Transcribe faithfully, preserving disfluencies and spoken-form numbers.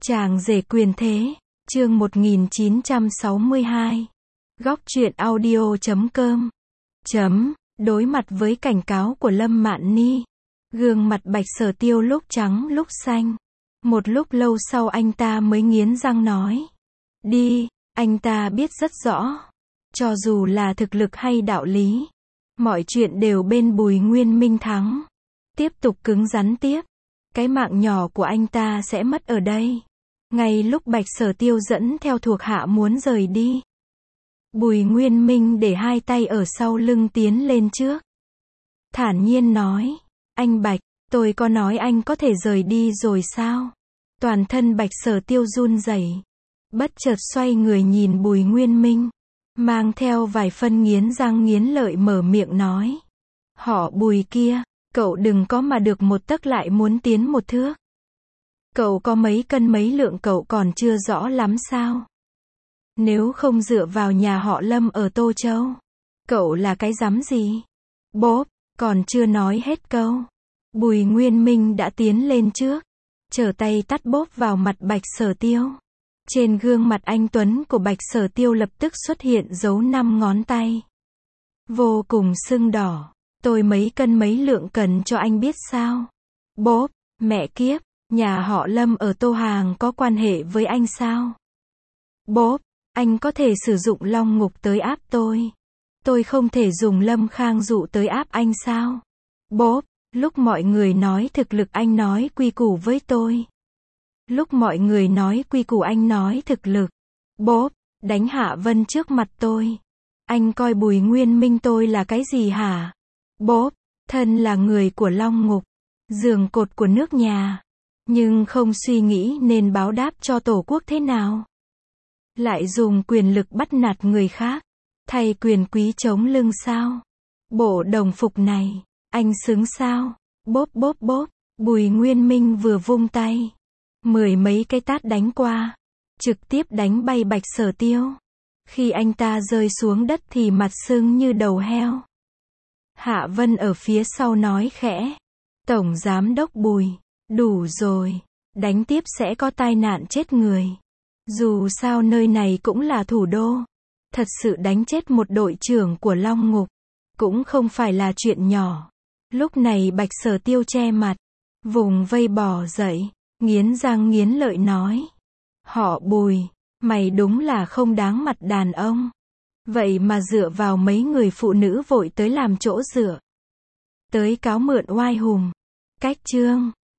Chàng rể quyền thế, chương một nghìn chín trăm sáu mươi hai. Góc truyện audio chấm com. Chấm, đối mặt với cảnh cáo của Lâm Mạn Ni, gương mặt Bạch Sở Tiêu lúc trắng lúc xanh. Một lúc lâu sau anh ta mới nghiến răng nói. Đi, anh ta biết rất rõ. Cho dù là thực lực hay đạo lý, mọi chuyện đều bên Bùi Nguyên Minh thắng. Tiếp tục cứng rắn tiếp, cái mạng nhỏ của anh ta sẽ mất ở đây. Ngay lúc Bạch Sở Tiêu dẫn theo thuộc hạ muốn rời đi, Bùi Nguyên Minh để hai tay ở sau lưng tiến lên trước. Thản nhiên nói, anh Bạch, tôi có nói anh có thể rời đi rồi sao? Toàn thân Bạch Sở Tiêu run rẩy, bất chợt xoay người nhìn Bùi Nguyên Minh, mang theo vài phân nghiến răng nghiến lợi mở miệng nói. Họ Bùi kia, cậu đừng có mà được một tấc lại muốn tiến một thước. Cậu có mấy cân mấy lượng cậu còn chưa rõ lắm sao? Nếu không dựa vào nhà họ Lâm ở Tô Châu, cậu là cái rắm gì? Bốp, còn chưa nói hết câu, Bùi Nguyên Minh đã tiến lên trước, trở tay tát bốp vào mặt Bạch Sở Tiêu. Trên gương mặt anh tuấn của Bạch Sở Tiêu lập tức xuất hiện dấu năm ngón tay, vô cùng sưng đỏ. Tôi mấy cân mấy lượng cần cho anh biết sao? Bốp, mẹ kiếp, nhà họ Lâm ở Tô Hàng có quan hệ với anh sao? Bốp, anh có thể sử dụng Long Ngục tới áp tôi. Tôi không thể dùng Lâm Khang Dụ tới áp anh sao? Bốp, lúc mọi người nói thực lực anh nói quy củ với tôi. Lúc mọi người nói quy củ anh nói thực lực. Bốp, đánh Hạ Vân trước mặt tôi. Anh coi Bùi Nguyên Minh tôi là cái gì hả? Bốp, thân là người của Long Ngục, giường cột của nước nhà, nhưng không suy nghĩ nên báo đáp cho Tổ quốc thế nào. Lại dùng quyền lực bắt nạt người khác, thay quyền quý chống lưng sao? Bộ đồng phục này, anh xứng sao? Bốp bốp bốp, Bùi Nguyên Minh vừa vung tay, mười mấy cái tát đánh qua, trực tiếp đánh bay Bạch Sở Tiêu. Khi anh ta rơi xuống đất thì mặt sưng như đầu heo. Hạ Vân ở phía sau nói khẽ. Tổng Giám đốc Bùi, đủ rồi, đánh tiếp sẽ có tai nạn chết người. Dù sao nơi này cũng là thủ đô. Thật sự đánh chết một đội trưởng của Long Ngục, cũng không phải là chuyện nhỏ. Lúc này Bạch Sở Tiêu che mặt, vùng vây bò dậy, nghiến răng nghiến lợi nói. Họ Bùi, mày đúng là không đáng mặt đàn ông. Vậy mà dựa vào mấy người phụ nữ vội tới làm chỗ dựa, tới cáo mượn oai hùng. Cách chương